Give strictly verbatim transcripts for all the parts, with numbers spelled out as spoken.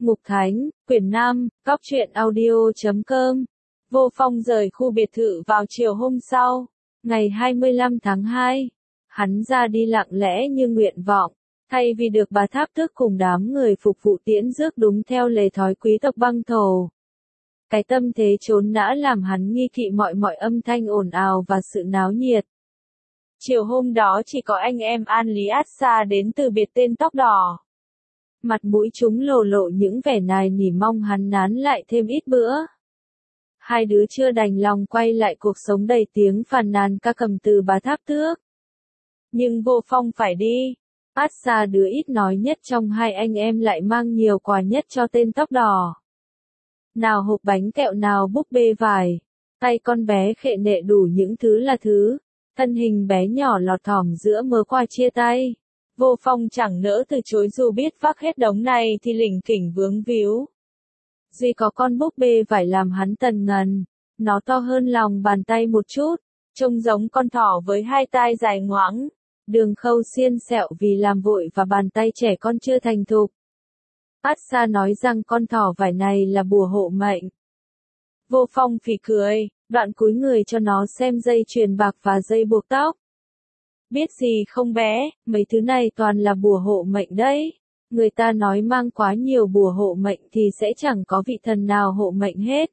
Mục Thánh, quyển năm, góc truyện audio chấm com. Vô Phong rời khu biệt thự vào chiều hôm sau, ngày hai mươi lăm tháng hai. Hắn ra đi lặng lẽ như nguyện vọng, thay vì được bà Tháp Tước cùng đám người phục vụ tiễn rước đúng theo lề thói quý tộc băng thổ. Cái tâm thế trốn nã làm hắn nghi kỵ mọi mọi âm thanh ồn ào và sự náo nhiệt. Chiều hôm đó chỉ có anh em An Lý Át Xa đến từ biệt tên tóc đỏ. Mặt mũi chúng lồ lộ những vẻ nài nỉ mong hắn nán lại thêm ít bữa. Hai đứa chưa đành lòng quay lại cuộc sống đầy tiếng phàn nàn ca cầm từ bà Tháp Tước. Nhưng Vô Phong phải đi. Át Xa đứa ít nói nhất trong hai anh em lại mang nhiều quà nhất cho tên tóc đỏ. Nào hộp bánh kẹo nào búp bê vải. Tay con bé khệ nệ đủ những thứ là thứ. Thân hình bé nhỏ lọt thỏm giữa mớ quà chia tay. Vô Phong chẳng nỡ từ chối dù biết vác hết đống này thì lỉnh kỉnh vướng víu. Duy có con búp bê vải làm hắn tần ngần. Nó to hơn lòng bàn tay một chút, trông giống con thỏ với hai tai dài ngoãng. Đường khâu xiên xẹo vì làm vội và bàn tay trẻ con chưa thành thục. Át Xa nói rằng con thỏ vải này là bùa hộ mệnh. Vô Phong phì cười, đoạn cúi người cho nó xem dây chuyền bạc và dây buộc tóc. Biết gì không bé, mấy thứ này toàn là bùa hộ mệnh đấy. Người ta nói mang quá nhiều bùa hộ mệnh thì sẽ chẳng có vị thần nào hộ mệnh hết.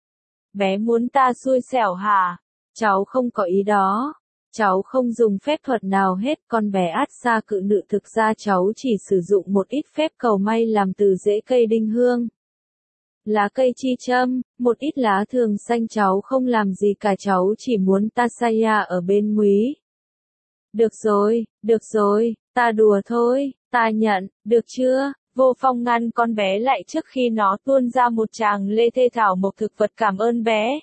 Bé muốn ta xui xẻo hả? Cháu không có ý đó. Cháu không dùng phép thuật nào hết. Con bé Át Xa cự nữ thực ra cháu chỉ sử dụng một ít phép cầu may làm từ rễ cây đinh hương. Lá cây chi châm, một ít lá thường xanh cháu không làm gì cả, cháu chỉ muốn ta Saya ở bên Múy. Được rồi, được rồi, ta đùa thôi, ta nhận, được chưa? Vô Phong ngăn con bé lại trước khi nó tuôn ra một tràng lê thê thảo mộc thực vật cảm ơn bé.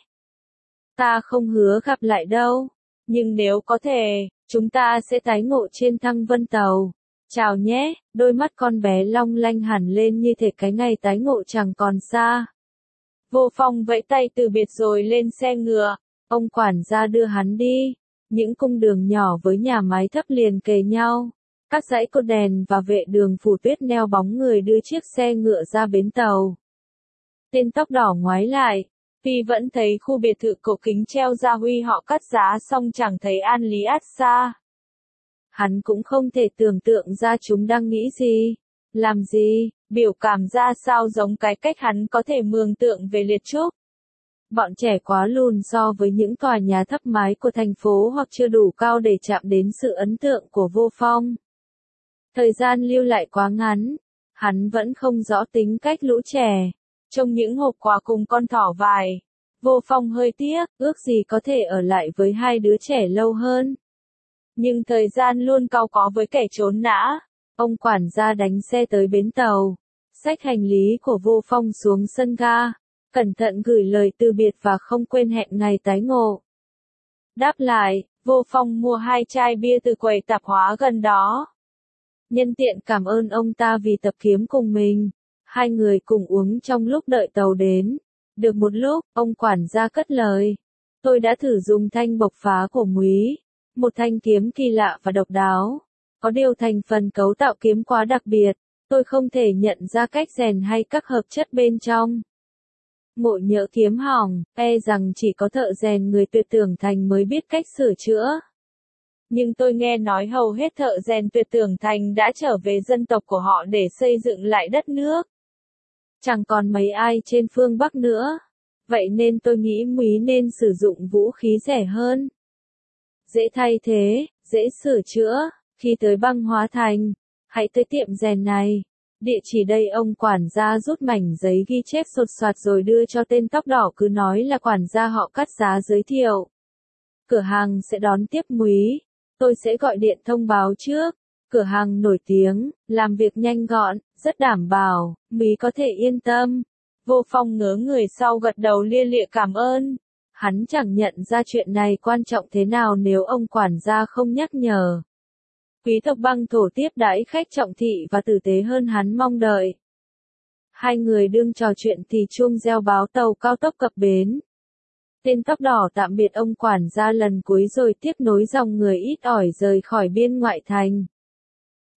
Ta không hứa gặp lại đâu, nhưng nếu có thể, chúng ta sẽ tái ngộ trên Thăng Vân Tàu. Chào nhé, đôi mắt con bé long lanh hẳn lên như thể cái ngày tái ngộ chẳng còn xa. Vô Phong vẫy tay từ biệt rồi lên xe ngựa, ông quản gia đưa hắn đi. Những cung đường nhỏ với nhà máy thấp liền kề nhau. Các dãy cột đèn và vệ đường phủ tuyết neo bóng người đưa chiếc xe ngựa ra bến tàu. Tên tóc đỏ ngoái lại. Tuy vẫn thấy khu biệt thự cổ kính treo gia huy họ cắt giá xong chẳng thấy An Lý Át Xa. Hắn cũng không thể tưởng tượng ra chúng đang nghĩ gì, làm gì, biểu cảm ra sao giống cái cách hắn có thể mường tượng về Liệt Trúc. Bọn trẻ quá lùn so với những tòa nhà thấp mái của thành phố hoặc chưa đủ cao để chạm đến sự ấn tượng của Vô Phong. Thời gian lưu lại quá ngắn, hắn vẫn không rõ tính cách lũ trẻ. Trong những hộp quà cùng con thỏ vải, Vô Phong hơi tiếc, ước gì có thể ở lại với hai đứa trẻ lâu hơn. Nhưng thời gian luôn cau có với kẻ trốn nã. Ông quản gia đánh xe tới bến tàu, xách hành lý của Vô Phong xuống sân ga, cẩn thận gửi lời từ biệt và không quên hẹn ngày tái ngộ. Đáp lại, Vô Phong mua hai chai bia từ quầy tạp hóa gần đó. Nhân tiện cảm ơn ông ta vì tập kiếm cùng mình. Hai người cùng uống trong lúc đợi tàu đến. Được một lúc, ông quản gia cất lời. Tôi đã thử dùng thanh bộc phá của Múy. Một thanh kiếm kỳ lạ và độc đáo. Có điều thành phần cấu tạo kiếm quá đặc biệt. Tôi không thể nhận ra cách rèn hay các hợp chất bên trong. Ngộ nhỡ kiếm hỏng, e rằng chỉ có thợ rèn người tuyệt tưởng thành mới biết cách sửa chữa. Nhưng tôi nghe nói hầu hết thợ rèn tuyệt tưởng thành đã trở về dân tộc của họ để xây dựng lại đất nước. Chẳng còn mấy ai trên phương Bắc nữa. Vậy nên tôi nghĩ Múy nên sử dụng vũ khí rẻ hơn. Dễ thay thế, dễ sửa chữa. Khi tới Băng Hóa Thành, hãy tới tiệm rèn này. Địa chỉ đây. Ông quản gia rút mảnh giấy ghi chép sột soạt rồi đưa cho tên tóc đỏ, cứ nói là quản gia họ cắt giá giới thiệu. Cửa hàng sẽ đón tiếp Múy. Tôi sẽ gọi điện thông báo trước. Cửa hàng nổi tiếng, làm việc nhanh gọn, rất đảm bảo, Múy có thể yên tâm. Vô Phong ngớ người sau gật đầu lia lịa cảm ơn. Hắn chẳng nhận ra chuyện này quan trọng thế nào nếu ông quản gia không nhắc nhở. Quý tộc băng thổ tiếp đãi khách trọng thị và tử tế hơn hắn mong đợi. Hai người đương trò chuyện thì chuông reo báo tàu cao tốc cập bến. Tên tóc đỏ tạm biệt ông quản gia lần cuối rồi tiếp nối dòng người ít ỏi rời khỏi biên ngoại thành.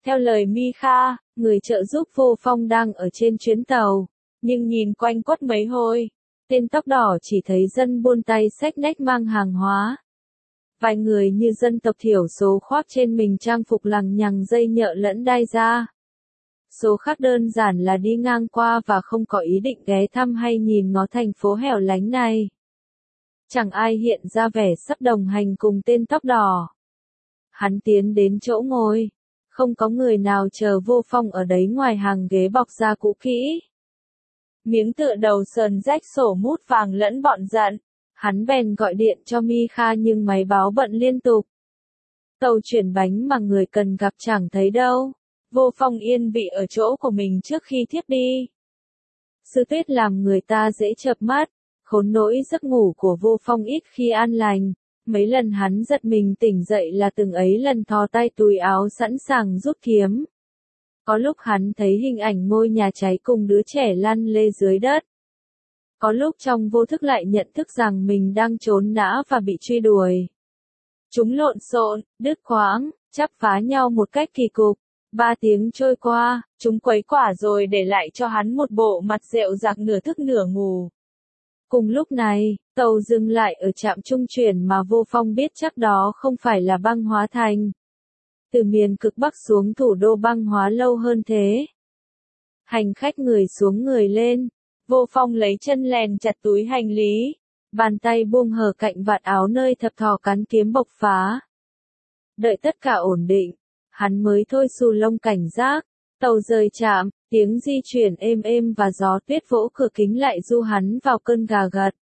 Theo lời Mi Kha, người trợ giúp Vô Phong đang ở trên chuyến tàu, nhưng nhìn quanh quất mấy hồi, tên tóc đỏ chỉ thấy dân buôn tay xách nách mang hàng hóa. Vài người như dân tộc thiểu số khoác trên mình trang phục lằng nhằng dây nhợ lẫn đai da. Số khác đơn giản là đi ngang qua và không có ý định ghé thăm hay nhìn ngó thành phố hẻo lánh này. Chẳng ai hiện ra vẻ sắp đồng hành cùng tên tóc đỏ. Hắn tiến đến chỗ ngồi. Không có người nào chờ Vô Phong ở đấy ngoài hàng ghế bọc da cũ kỹ. Miếng tựa đầu sờn rách sổ mút vàng lẫn bọn giận. Hắn bèn gọi điện cho Mi Kha nhưng máy báo bận liên tục. Tàu chuyển bánh mà người cần gặp chẳng thấy đâu. Vô Phong yên vị ở chỗ của mình trước khi thiếp đi. Sương tuyết làm người ta dễ chợp mắt. Khốn nỗi giấc ngủ của Vô Phong ít khi an lành. Mấy lần hắn giật mình tỉnh dậy là từng ấy lần thò tay túi áo sẵn sàng rút kiếm. Có lúc hắn thấy hình ảnh ngôi nhà cháy cùng đứa trẻ lăn lê dưới đất. Có lúc trong vô thức lại nhận thức rằng mình đang trốn nã và bị truy đuổi. Chúng lộn xộn, đứt quãng, chắp phá nhau một cách kỳ cục. Ba tiếng trôi qua, chúng quấy quả rồi để lại cho hắn một bộ mặt rệu rạc nửa thức nửa ngủ. Cùng lúc này, tàu dừng lại ở trạm trung chuyển mà Vô Phong biết chắc đó không phải là băng hóa thành. Từ miền cực Bắc xuống thủ đô băng hóa lâu hơn thế. Hành khách người xuống người lên. Vô Phong lấy chân lèn chặt túi hành lý. Bàn tay buông hở cạnh vạt áo nơi thập thò cán kiếm bộc phá. Đợi tất cả ổn định, hắn mới thôi xù lông cảnh giác. Tàu rời trạm, tiếng di chuyển êm êm và gió tuyết vỗ cửa kính lại du hắn vào cơn gà gật.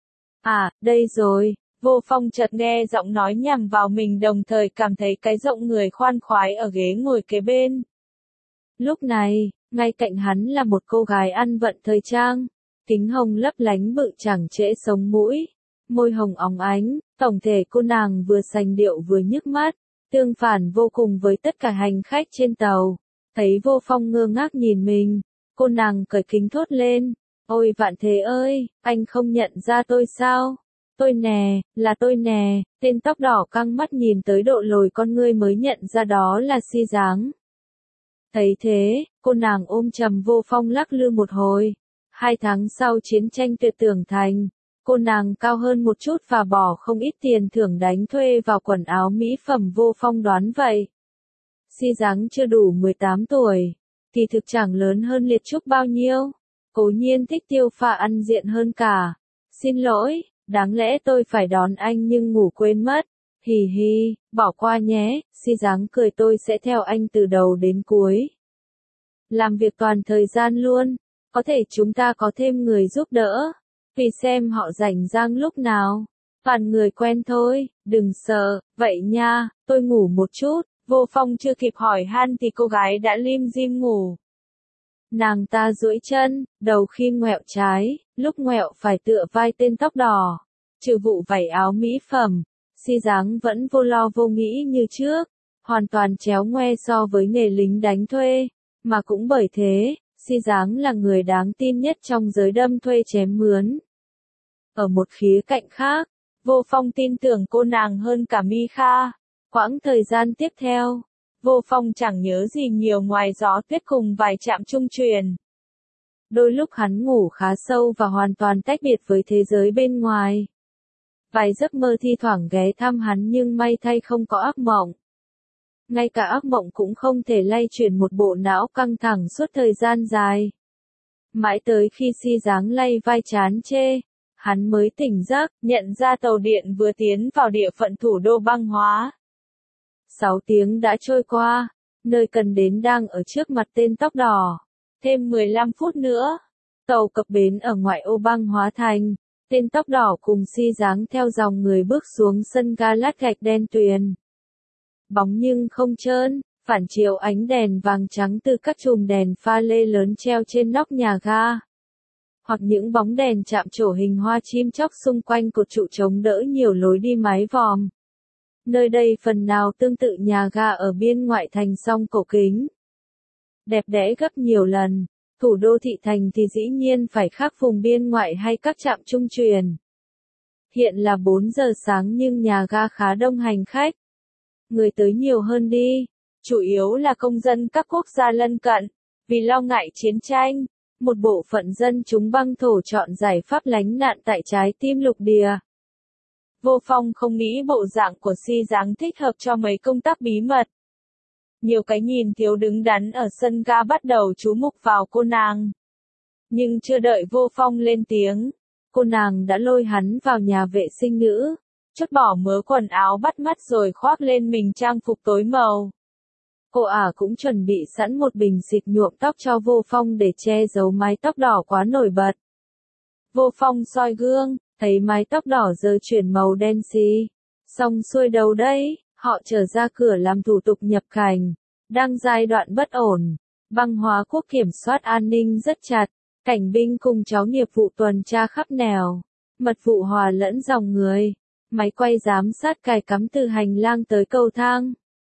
À, đây rồi, Vô Phong chợt nghe giọng nói nhằm vào mình đồng thời cảm thấy cái rộng người khoan khoái ở ghế ngồi kế bên. Lúc này, ngay cạnh hắn là một cô gái ăn vận thời trang, kính hồng lấp lánh bự chẳng trễ sống mũi, môi hồng óng ánh, tổng thể cô nàng vừa sành điệu vừa nhức mắt, tương phản vô cùng với tất cả hành khách trên tàu. Thấy Vô Phong ngơ ngác nhìn mình, cô nàng cởi kính thốt lên, ôi Vạn Thế ơi, anh không nhận ra tôi sao? Tôi nè, là tôi nè, tên tóc đỏ căng mắt nhìn tới độ lồi con ngươi mới nhận ra đó là Si Dáng. Thấy thế, cô nàng ôm chầm Vô Phong lắc lư một hồi. Hai tháng sau chiến tranh tuyệt tưởng thành, cô nàng cao hơn một chút và bỏ không ít tiền thưởng đánh thuê vào quần áo mỹ phẩm Vô Phong đoán vậy. Si Dáng chưa đủ mười tám tuổi, thì thực chẳng lớn hơn Liệt Trúc bao nhiêu. Cố nhiên thích tiêu pha ăn diện hơn cả. Xin lỗi, đáng lẽ tôi phải đón anh nhưng ngủ quên mất. Hì hì, bỏ qua nhé, Si Dáng cười tôi sẽ theo anh từ đầu đến cuối. Làm việc toàn thời gian luôn, có thể chúng ta có thêm người giúp đỡ. Vì xem họ rảnh rang lúc nào. Toàn người quen thôi, đừng sợ, vậy nha, tôi ngủ một chút. Vô Phong chưa kịp hỏi han thì cô gái đã lim dim ngủ. Nàng ta duỗi chân, đầu khi ngoẹo trái, lúc ngoẹo phải tựa vai tên tóc đỏ. Trừ vụ vảy áo mỹ phẩm, Si Dáng vẫn vô lo vô nghĩ như trước, hoàn toàn chéo ngoe so với nghề lính đánh thuê, mà cũng bởi thế, Si Dáng là người đáng tin nhất trong giới đâm thuê chém mướn. Ở một khía cạnh khác, Vô Phong tin tưởng cô nàng hơn cả Mi Kha. Quãng thời gian tiếp theo, Vô Phong chẳng nhớ gì nhiều ngoài gió tuyết cùng vài trạm trung truyền. Đôi lúc hắn ngủ khá sâu và hoàn toàn tách biệt với thế giới bên ngoài. Vài giấc mơ thi thoảng ghé thăm hắn nhưng may thay không có ác mộng. Ngay cả ác mộng cũng không thể lay chuyển một bộ não căng thẳng suốt thời gian dài. Mãi tới khi Si Dáng lay vai chán chê, hắn mới tỉnh giấc, nhận ra tàu điện vừa tiến vào địa phận thủ đô băng hóa. Sáu tiếng đã trôi qua, nơi cần đến đang ở trước mặt tên tóc đỏ. Thêm mười lăm phút nữa, tàu cập bến ở ngoại ô băng hóa thành. Tên tóc đỏ cùng Si Dáng theo dòng người bước xuống sân ga lát gạch đen tuyền. Bóng nhưng không trơn, phản chiếu ánh đèn vàng trắng từ các chùm đèn pha lê lớn treo trên nóc nhà ga. Hoặc những bóng đèn chạm trổ hình hoa chim chóc xung quanh cột trụ chống đỡ nhiều lối đi mái vòm. Nơi đây phần nào tương tự nhà ga ở biên ngoại thành song cổ kính. Đẹp đẽ gấp nhiều lần. Thủ đô thị thành thì dĩ nhiên phải khác vùng biên ngoại hay các trạm trung truyền. Hiện là bốn giờ sáng nhưng nhà ga khá đông hành khách. Người tới nhiều hơn đi. chủ yếu là công dân các quốc gia lân cận. Vì lo ngại chiến tranh, một bộ phận dân chúng băng thổ chọn giải pháp lánh nạn tại trái tim lục địa. Vô Phong không nghĩ bộ dạng của Si Giáng thích hợp cho mấy công tác bí mật. Nhiều cái nhìn thiếu đứng đắn ở sân ga bắt đầu chú mục vào cô nàng. Nhưng chưa đợi Vô Phong lên tiếng, cô nàng đã lôi hắn vào nhà vệ sinh nữ, chốt bỏ mớ quần áo bắt mắt rồi khoác lên mình trang phục tối màu. Cô ả cũng chuẩn bị sẵn một bình xịt nhuộm tóc cho Vô Phong để che giấu mái tóc đỏ quá nổi bật. Vô Phong soi gương, thấy mái tóc đỏ giờ chuyển màu đen xì. Xong xuôi đầu đây, họ trở ra cửa làm thủ tục nhập cảnh. Đang giai đoạn bất ổn, băng hóa quốc kiểm soát an ninh rất chặt. Cảnh binh cùng cháu nghiệp vụ tuần tra khắp nẻo. Mật vụ hòa lẫn dòng người. Máy quay giám sát cài cắm từ hành lang tới cầu thang.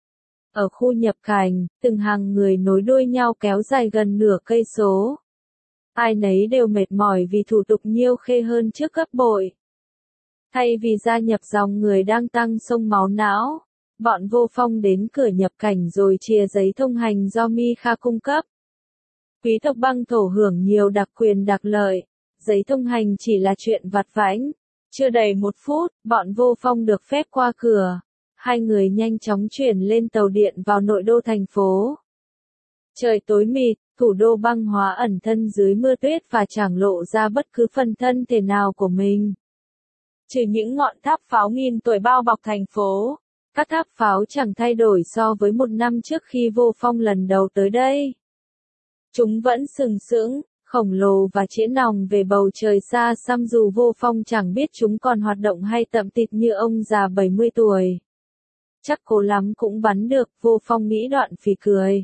Ở khu nhập cảnh, từng hàng người nối đuôi nhau kéo dài gần nửa cây số. Ai nấy đều mệt mỏi vì thủ tục nhiêu khê hơn trước gấp bội. Thay vì gia nhập dòng người đang tăng sông máu não, bọn Vô Phong đến cửa nhập cảnh rồi chìa giấy thông hành do Mikha cung cấp. Quý tộc băng thổ hưởng nhiều đặc quyền đặc lợi, giấy thông hành chỉ là chuyện vặt vãnh. Chưa đầy một phút, bọn Vô Phong được phép qua cửa. Hai người nhanh chóng chuyển lên tàu điện vào nội đô thành phố. Trời tối mịt, thủ đô băng hóa ẩn thân dưới mưa tuyết và chẳng lộ ra bất cứ phần thân thể nào của mình. Trừ những ngọn tháp pháo nghìn tuổi bao bọc thành phố, các tháp pháo chẳng thay đổi so với một năm trước khi Vô Phong lần đầu tới đây. Chúng vẫn sừng sững, khổng lồ và chĩa nòng về bầu trời xa xăm dù Vô Phong chẳng biết chúng còn hoạt động hay tậm tịt như ông già bảy mươi tuổi. Chắc cố lắm cũng bắn được, Vô Phong nghĩ đoạn phì cười.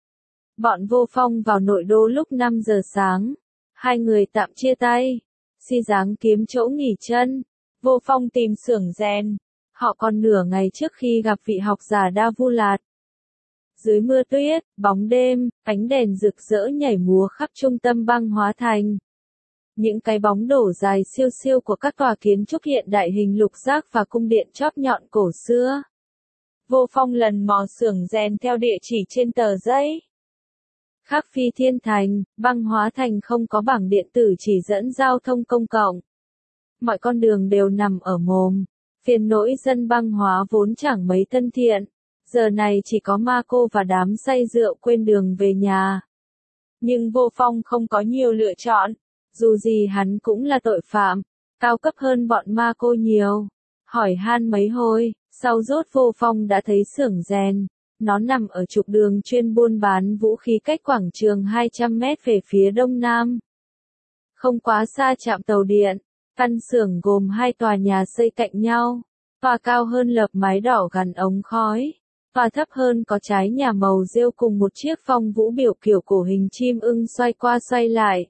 Bọn Vô Phong vào nội đô lúc năm giờ sáng. Hai người tạm chia tay. Si Giáng kiếm chỗ nghỉ chân. Vô Phong tìm xưởng rèn. Họ còn nửa ngày trước khi gặp vị học giả Đa Vu Lạt. Dưới mưa tuyết, bóng đêm, ánh đèn rực rỡ nhảy múa khắp trung tâm băng hóa thành. Những cái bóng đổ dài siêu siêu của các tòa kiến trúc hiện đại hình lục giác và cung điện chóp nhọn cổ xưa. Vô Phong lần mò xưởng rèn theo địa chỉ trên tờ giấy. Khác Phi Thiên Thành, băng hóa thành không có bảng điện tử chỉ dẫn giao thông công cộng. Mọi con đường đều nằm ở mồm. Phiền nỗi dân băng hóa vốn chẳng mấy thân thiện. Giờ này chỉ có ma cô và đám say rượu quên đường về nhà. Nhưng Vô Phong không có nhiều lựa chọn. Dù gì hắn cũng là tội phạm, cao cấp hơn bọn ma cô nhiều. Hỏi han mấy hồi, sau rốt Vô Phong đã thấy xưởng rèn. Nó nằm ở trục đường chuyên buôn bán vũ khí cách quảng trường hai trăm mét về phía đông nam. Không quá xa trạm tàu điện, căn xưởng gồm hai tòa nhà xây cạnh nhau. Tòa cao hơn lợp mái đỏ gắn ống khói. Tòa thấp hơn có trái nhà màu rêu cùng một chiếc phong vũ biểu kiểu cổ hình chim ưng xoay qua xoay lại.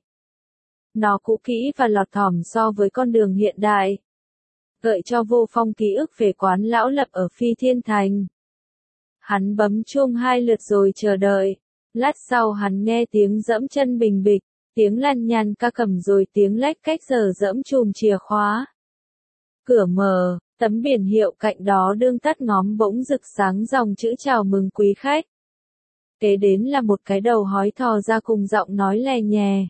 Nó cũ kỹ và lọt thỏm so với con đường hiện đại. Gợi cho Vô Phong ký ức về quán lão lập ở Phi Thiên Thành. Hắn bấm chuông hai lượt rồi chờ đợi. Lát sau hắn nghe tiếng dẫm chân bình bịch, tiếng lăn nhăn ca cầm rồi tiếng lách cách giờ dẫm chùm chìa khóa. Cửa mở, tấm biển hiệu cạnh đó đương tắt ngóm bỗng rực sáng dòng chữ chào mừng quý khách. Kế đến là một cái đầu hói thò ra cùng giọng nói lè nhè.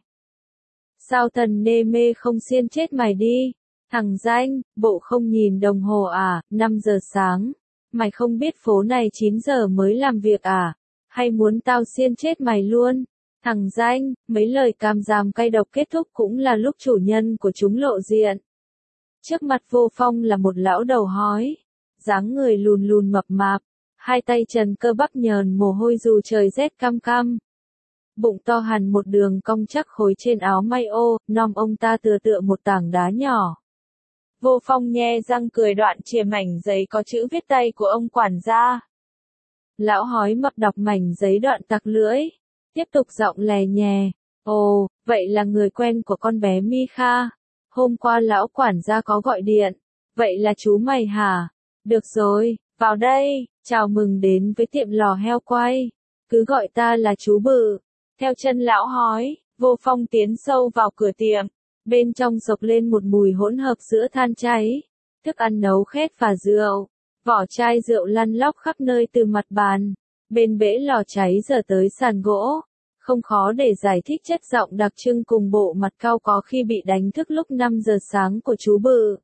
Sao thần nê mê không xiên chết mày đi, thằng danh, bộ không nhìn đồng hồ à, năm giờ sáng. Mày không biết phố này chín giờ mới làm việc à? Hay muốn tao xiên chết mày luôn? Thằng danh, mấy lời cam giam cay độc kết thúc cũng là lúc chủ nhân của chúng lộ diện. Trước mặt Vô Phong là một lão đầu hói. Dáng người lùn lùn mập mạp. Hai tay trần cơ bắp nhờn mồ hôi dù trời rét căm căm. Bụng to hẳn một đường cong chắc khối trên áo may ô, nom ông ta tựa tựa một tảng đá nhỏ. Vô Phong nhe răng cười đoạn chìa mảnh giấy có chữ viết tay của ông quản gia. Lão hói mập đọc mảnh giấy đoạn tặc lưỡi. Tiếp tục giọng lè nhè. Ồ, vậy là người quen của con bé Mikha. Hôm qua lão quản gia có gọi điện. Vậy là chú mày hả? Được rồi, vào đây, chào mừng đến với tiệm lò heo quay. Cứ gọi ta là chú Bự. Theo chân lão hói, Vô Phong tiến sâu vào cửa tiệm. Bên trong sộc lên một mùi hỗn hợp giữa than cháy, thức ăn nấu khét và rượu. Vỏ chai rượu lăn lóc khắp nơi từ mặt bàn. Bên bể lò cháy giờ tới sàn gỗ. Không khó để giải thích chất giọng đặc trưng cùng bộ mặt cau có khi bị đánh thức lúc năm giờ sáng của chú Bự.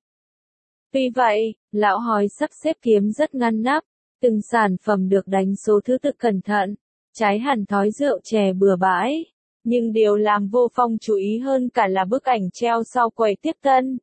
Tuy vậy, lão hói sắp xếp kiếm rất ngăn nắp, từng sản phẩm được đánh số thứ tự cẩn thận, trái hẳn thói rượu chè bừa bãi. Nhưng điều làm Vô Phong chú ý hơn cả là bức ảnh treo sau quầy tiếp tân.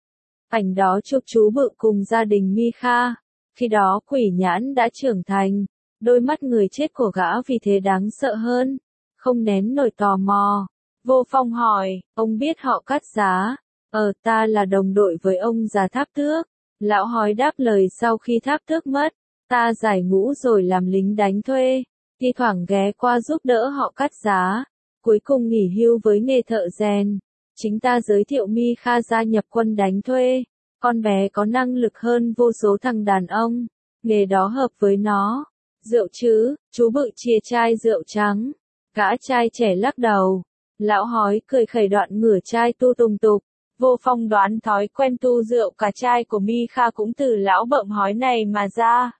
Ảnh đó chụp chú Bự cùng gia đình Mi Kha. Khi đó Quỷ Nhãn đã trưởng thành, đôi mắt người chết của gã vì thế đáng sợ hơn, không nén nổi tò mò. Vô Phong hỏi, ông biết họ Cát Giá? Ờ, ta là đồng đội với ông già Tháp Tước. Lão hói đáp lời sau khi Tháp Tước mất, ta giải ngũ rồi làm lính đánh thuê, thi thoảng ghé qua giúp đỡ họ Cát Giá, cuối cùng nghỉ hưu với nghề thợ rèn. Chính ta giới thiệu Mi Kha gia nhập quân đánh thuê, con bé có năng lực hơn vô số thằng đàn ông, nghề đó hợp với nó. Rượu chứ, chú Bự chia chai rượu trắng, gã trai trẻ lắc đầu. Lão hói cười khẩy đoạn ngửa chai tu tùng tục. Vô Phong đoán thói quen tu rượu cả chai của Mi Kha cũng từ lão bợm hói này mà ra.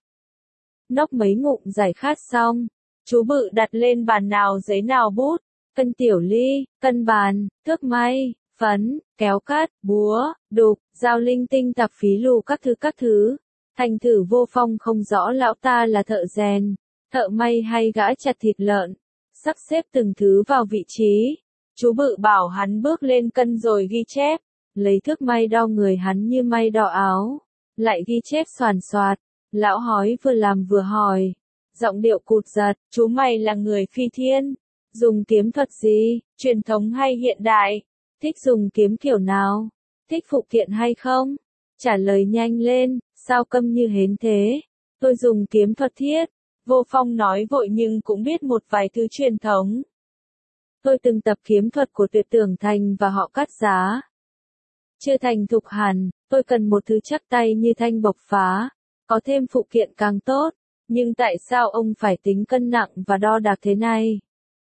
Nốc mấy ngụm giải khát xong, chú Bự đặt lên bàn nào giấy nào bút, cân tiểu ly, cân bàn, thước may, phấn, kéo cắt, búa, đục, dao linh tinh tạp phí lù các thứ các thứ. Thành thử Vô Phong không rõ lão ta là thợ rèn, thợ may hay gã chặt thịt lợn, sắp xếp từng thứ vào vị trí. Chú Bự bảo hắn bước lên cân rồi ghi chép, lấy thước may đo người hắn như may đo áo, lại ghi chép xoàn xoạt. Lão hói vừa làm vừa hỏi, giọng điệu cụt giật, chú mày là người phi thiên, dùng kiếm thuật gì, truyền thống hay hiện đại, thích dùng kiếm kiểu nào, thích phụ kiện hay không? Trả lời nhanh lên, sao câm như hến thế? Tôi dùng kiếm thuật thiết. Vô Phong nói vội nhưng cũng biết một vài thứ truyền thống. Tôi từng tập kiếm thuật của Tuyệt Tưởng Thành và họ Cát Giá. Chưa thành thục hẳn, tôi cần một thứ chắc tay như thanh bộc phá, có thêm phụ kiện càng tốt, nhưng tại sao ông phải tính cân nặng và đo đạc thế này?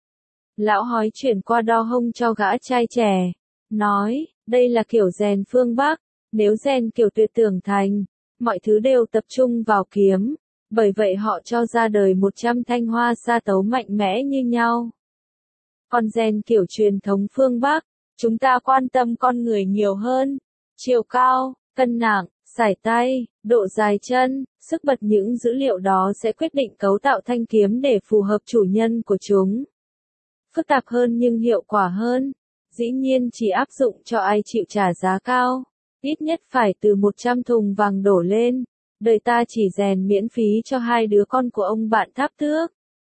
Lão hói chuyển qua đo hông cho gã trai trẻ, nói, đây là kiểu rèn phương Bắc, nếu rèn kiểu Tuyệt Tưởng Thành, mọi thứ đều tập trung vào kiếm, bởi vậy họ cho ra đời một trăm thanh hoa sa tấu mạnh mẽ như nhau. Còn rèn kiểu truyền thống phương Bắc, chúng ta quan tâm con người nhiều hơn, chiều cao, cân nặng, sải tay, độ dài chân, sức bật, những dữ liệu đó sẽ quyết định cấu tạo thanh kiếm để phù hợp chủ nhân của chúng. Phức tạp hơn nhưng hiệu quả hơn, dĩ nhiên chỉ áp dụng cho ai chịu trả giá cao, ít nhất phải từ một trăm thùng vàng đổ lên. Đời ta chỉ rèn miễn phí cho hai đứa con của ông bạn Tháp Tước.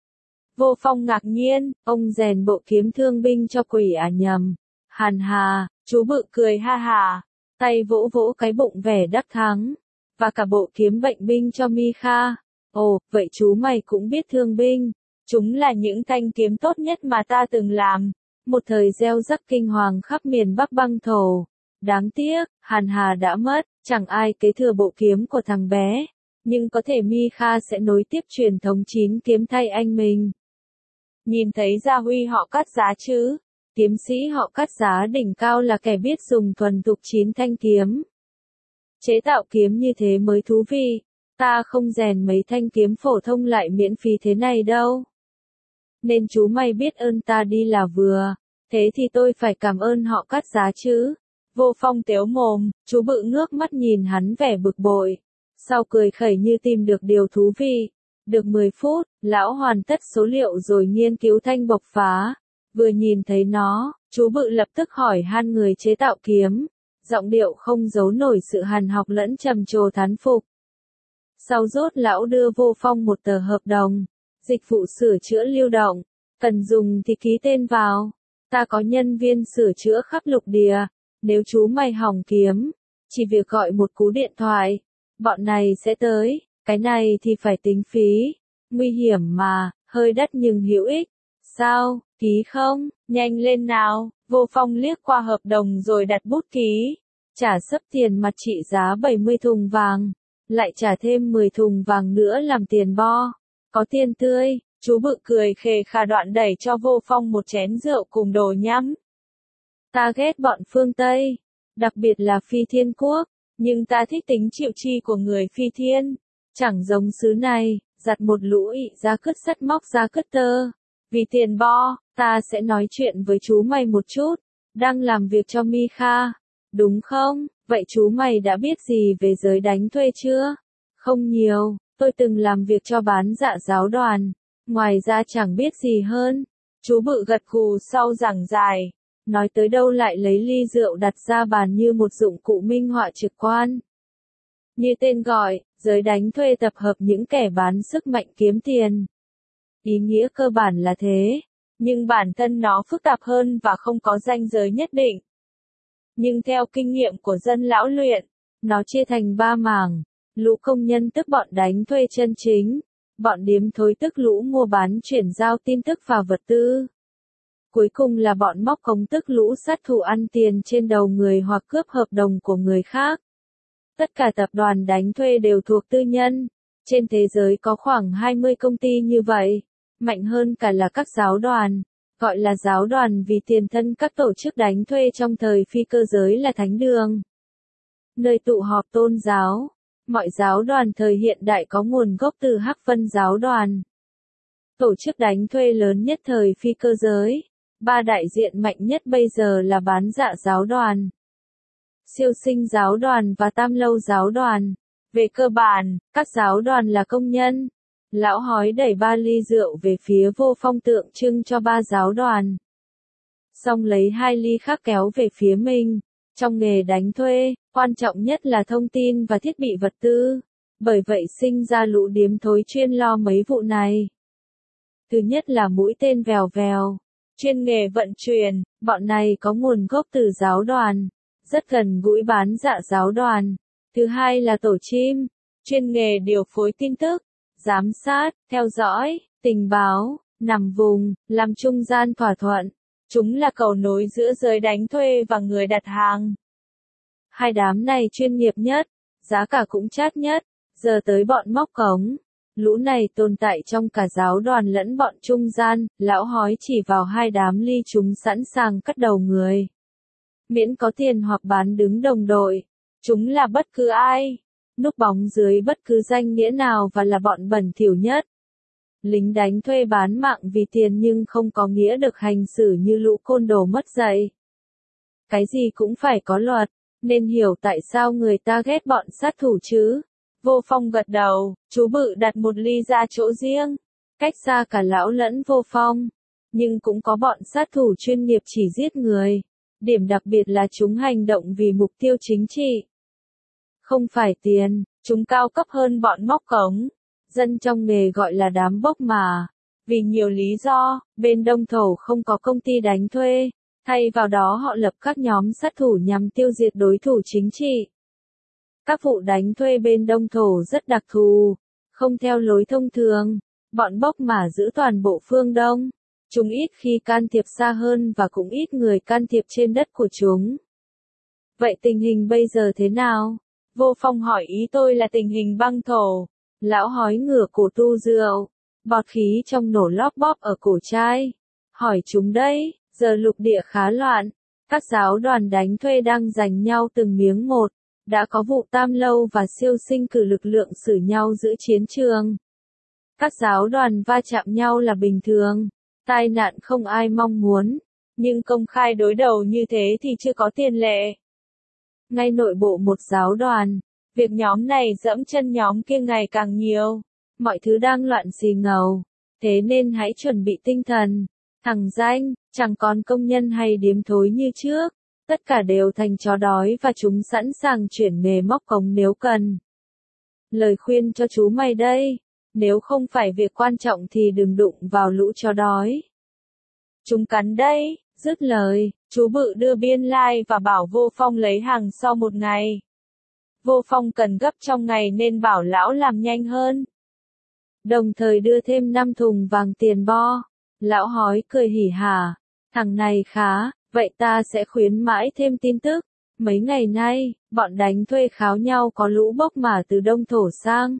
Vô Phong ngạc nhiên, ông rèn bộ kiếm thương binh cho quỷ à? Nhầm. Hàn hà, chú Bự cười ha hà, tay vỗ vỗ cái bụng vẻ đắc thắng, và cả bộ kiếm bệnh binh cho Mi Kha. Ồ, vậy chú mày cũng biết thương binh. Chúng là những thanh kiếm tốt nhất mà ta từng làm. Một thời gieo rắc kinh hoàng khắp miền Bắc băng thổ. Đáng tiếc, Hàn Hà đã mất, chẳng ai kế thừa bộ kiếm của thằng bé. Nhưng có thể Mi Kha sẽ nối tiếp truyền thống chín kiếm thay anh mình. Nhìn thấy gia huy họ Cát Giá chứ? Kiếm sĩ họ Cát Giá đỉnh cao là kẻ biết dùng thuần thục chín thanh kiếm. Chế tạo kiếm như thế mới thú vị. Ta không rèn mấy thanh kiếm phổ thông lại miễn phí thế này đâu. Nên chú mày biết ơn ta đi là vừa. Thế thì tôi phải cảm ơn họ Cát Giá chứ. Vô Phong tếu mồm, chú Bự ngước mắt nhìn hắn vẻ bực bội. Sau cười khẩy như tìm được điều thú vị. Được mười phút, lão hoàn tất số liệu rồi nghiên cứu thanh bộc phá. Vừa nhìn thấy nó, chú Bự lập tức hỏi han người chế tạo kiếm. Giọng điệu không giấu nổi sự hàn học lẫn trầm trồ thán phục. Sau rốt lão đưa Vô Phong một tờ hợp đồng. Dịch vụ sửa chữa lưu động. Cần dùng thì ký tên vào. Ta có nhân viên sửa chữa khắp lục địa. Nếu chú mày hỏng kiếm, chỉ việc gọi một cú điện thoại, bọn này sẽ tới. Cái này thì phải tính phí. Nguy hiểm mà, hơi đắt nhưng hữu ích. Sao, ký không? Nhanh lên nào. Vô Phong liếc qua hợp đồng rồi đặt bút ký. Trả sấp tiền mặt trị giá bảy mươi thùng vàng. Lại trả thêm mười thùng vàng nữa làm tiền bo. Có tiền tươi. Chú Bự cười khề khà đoạn đẩy cho Vô Phong một chén rượu cùng đồ nhắm. Ta ghét bọn phương Tây, đặc biệt là Phi Thiên Quốc, nhưng ta thích tính chịu chi của người Phi Thiên. Chẳng giống xứ này, giặt một lũ ị ra cứt sắt móc ra cứt tơ. Vì tiền bo, ta sẽ nói chuyện với chú mày một chút. Đang làm việc cho Mikha, đúng không? Vậy chú mày đã biết gì về giới đánh thuê chưa? Không nhiều, tôi từng làm việc cho bán dạ giáo đoàn. Ngoài ra chẳng biết gì hơn. Chú Bự gật gù sau giảng giải. Nói tới đâu lại lấy ly rượu đặt ra bàn như một dụng cụ minh họa trực quan. Như tên gọi, giới đánh thuê tập hợp những kẻ bán sức mạnh kiếm tiền. Ý nghĩa cơ bản là thế, nhưng bản thân nó phức tạp hơn và không có ranh giới nhất định. Nhưng theo kinh nghiệm của dân lão luyện, nó chia thành ba mảng. Lũ công nhân tức bọn đánh thuê chân chính, bọn điếm thối tức lũ mua bán chuyển giao tin tức và vật tư. Cuối cùng là bọn móc cống tức lũ sát thủ ăn tiền trên đầu người hoặc cướp hợp đồng của người khác. Tất cả tập đoàn đánh thuê đều thuộc tư nhân. Trên thế giới có khoảng hai mươi công ty như vậy. Mạnh hơn cả là các giáo đoàn. Gọi là giáo đoàn vì tiền thân các tổ chức đánh thuê trong thời phi cơ giới là thánh đường. Nơi tụ họp tôn giáo. Mọi giáo đoàn thời hiện đại có nguồn gốc từ Hắc Vân giáo đoàn. Tổ chức đánh thuê lớn nhất thời phi cơ giới. Ba đại diện mạnh nhất bây giờ là bán dạ giáo đoàn, siêu sinh giáo đoàn và tam lâu giáo đoàn. Về cơ bản, các giáo đoàn là công nhân. Lão hói đẩy ba ly rượu về phía Vô Phong tượng trưng cho ba giáo đoàn. Xong lấy hai ly khác kéo về phía mình. Trong nghề đánh thuê, quan trọng nhất là thông tin và thiết bị vật tư. Bởi vậy sinh ra lũ điếm thối chuyên lo mấy vụ này. Thứ nhất là mũi tên vèo vèo. Chuyên nghề vận chuyển, bọn này có nguồn gốc từ giáo đoàn. Rất gần gũi bán dạ giáo đoàn. Thứ hai là tổ chim. Chuyên nghề điều phối tin tức, giám sát, theo dõi, tình báo, nằm vùng, làm trung gian thỏa thuận. Chúng là cầu nối giữa giới đánh thuê và người đặt hàng. Hai đám này chuyên nghiệp nhất, giá cả cũng chát nhất. Giờ tới bọn móc cống. Lũ này tồn tại trong cả giáo đoàn lẫn bọn trung gian. Lão hói chỉ vào hai đám ly chúng sẵn sàng cắt đầu người. Miễn có tiền hoặc bán đứng đồng đội. Chúng là bất cứ ai. Núp bóng dưới bất cứ danh nghĩa nào và là bọn bẩn thỉu nhất. Lính đánh thuê bán mạng vì tiền nhưng không có nghĩa được hành xử như lũ côn đồ mất dạy. Cái gì cũng phải có luật, nên hiểu tại sao người ta ghét bọn sát thủ chứ. Vô Phong gật đầu, chú Bự đặt một ly ra chỗ riêng, cách xa cả lão lẫn Vô Phong. Nhưng cũng có bọn sát thủ chuyên nghiệp chỉ giết người. Điểm đặc biệt là chúng hành động vì mục tiêu chính trị. Không phải tiền, chúng cao cấp hơn bọn móc cống. Dân trong nghề gọi là đám bốc mà. Vì nhiều lý do, bên Đông Thổ không có công ty đánh thuê. Thay vào đó họ lập các nhóm sát thủ nhằm tiêu diệt đối thủ chính trị. Các vụ đánh thuê bên Đông Thổ rất đặc thù, không theo lối thông thường. Bọn bốc mà giữ toàn bộ phương Đông. Chúng ít khi can thiệp xa hơn và cũng ít người can thiệp trên đất của chúng. Vậy tình hình bây giờ thế nào? Vô Phong hỏi, ý tôi là tình hình băng thổ. Lão hói ngửa cổ tu rượu, bọt khí trong nổ lóp bóp ở cổ chai. Hỏi chúng đây, giờ lục địa khá loạn. Các giáo đoàn đánh thuê đang giành nhau từng miếng một. Đã có vụ tam lâu và siêu sinh cử lực lượng xử nhau giữa chiến trường. Các giáo đoàn va chạm nhau là bình thường. Tai nạn không ai mong muốn. Nhưng công khai đối đầu như thế thì chưa có tiền lệ. Ngay nội bộ một giáo đoàn, việc nhóm này dẫm chân nhóm kia ngày càng nhiều. Mọi thứ đang loạn xì ngầu. Thế nên hãy chuẩn bị tinh thần. Thằng danh, chẳng còn công nhân hay điếm thối như trước. Tất cả đều thành chó đói và chúng sẵn sàng chuyển nghề móc cống nếu cần. Lời khuyên cho chú mày đây. Nếu không phải việc quan trọng thì đừng đụng vào lũ chó đói. Chúng cắn đây. Dứt lời, chú Bự đưa biên lai like và bảo Vô Phong lấy hàng sau một ngày. Vô Phong cần gấp trong ngày nên bảo lão làm nhanh hơn. Đồng thời đưa thêm năm thùng vàng tiền bo. Lão hói cười hỉ hả. Thằng này khá, vậy ta sẽ khuyến mãi thêm tin tức. Mấy ngày nay, bọn đánh thuê kháo nhau có lũ bốc mà từ Đông Thổ sang.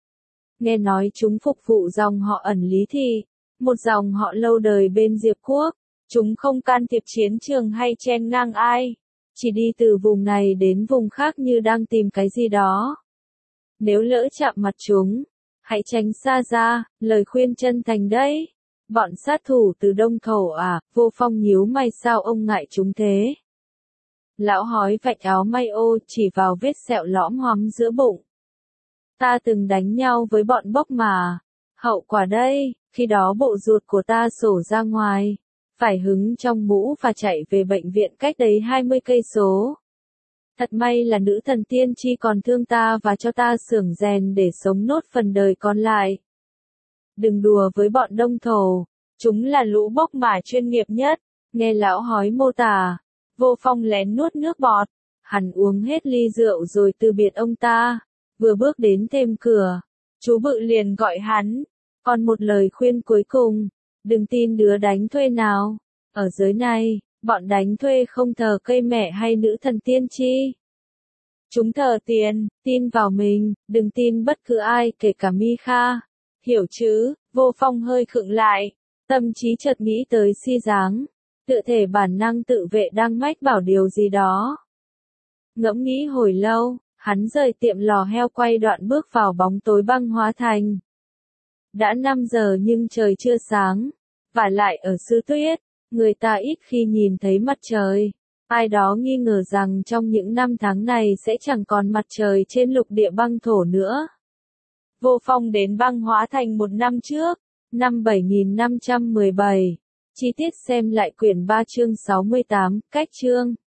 Nghe nói chúng phục vụ dòng họ ẩn Lý Thị, một dòng họ lâu đời bên Diệp Quốc. Chúng không can thiệp chiến trường hay chen ngang ai. Chỉ đi từ vùng này đến vùng khác như đang tìm cái gì đó. Nếu lỡ chạm mặt chúng, Hãy tránh xa ra, lời khuyên chân thành đấy. Bọn sát thủ từ Đông Khẩu à, Vô Phong nhíu mày sao ông ngại chúng thế. Lão hói vạch áo may ô chỉ vào vết sẹo lõm hoắm giữa bụng. Ta từng đánh nhau với bọn bốc mà. Hậu quả đây, khi đó bộ ruột của ta sổ ra ngoài. Phải hứng trong mũ và chạy về bệnh viện cách đấy hai mươi cây số. Thật may là nữ thần tiên tri còn thương ta và cho ta xưởng rèn để sống nốt phần đời còn lại. Đừng đùa với bọn Đông Thổ, chúng là lũ bốc mà chuyên nghiệp nhất. Nghe lão hói mô tả, Vô Phong lén nuốt nước bọt. Hắn uống hết ly rượu rồi từ biệt ông ta. Vừa bước đến thềm cửa, chú Bự liền gọi hắn. Còn một lời khuyên cuối cùng, đừng tin đứa đánh thuê nào. Ở giới này, bọn đánh thuê không thờ cây mẹ hay nữ thần tiên tri. Chúng thờ tiền, tin vào mình, đừng tin bất cứ ai kể cả Mi Kha. Hiểu chứ? Vô Phong hơi khựng lại, tâm trí chợt nghĩ tới Si Giáng. Tự thể bản năng tự vệ đang mách bảo điều gì đó. Ngẫm nghĩ hồi lâu, hắn rời tiệm lò heo quay đoạn bước vào bóng tối băng hóa thành. Đã năm giờ nhưng trời chưa sáng. Vả lại ở xứ tuyết, người ta ít khi nhìn thấy mặt trời. Ai đó nghi ngờ rằng trong những năm tháng này sẽ chẳng còn mặt trời trên lục địa băng thổ nữa. Vô Phong đến băng hóa thành một năm trước, năm bảy nghìn năm trăm mười bảy. Chi tiết xem lại quyển ba chương sáu mươi tám, cách chương.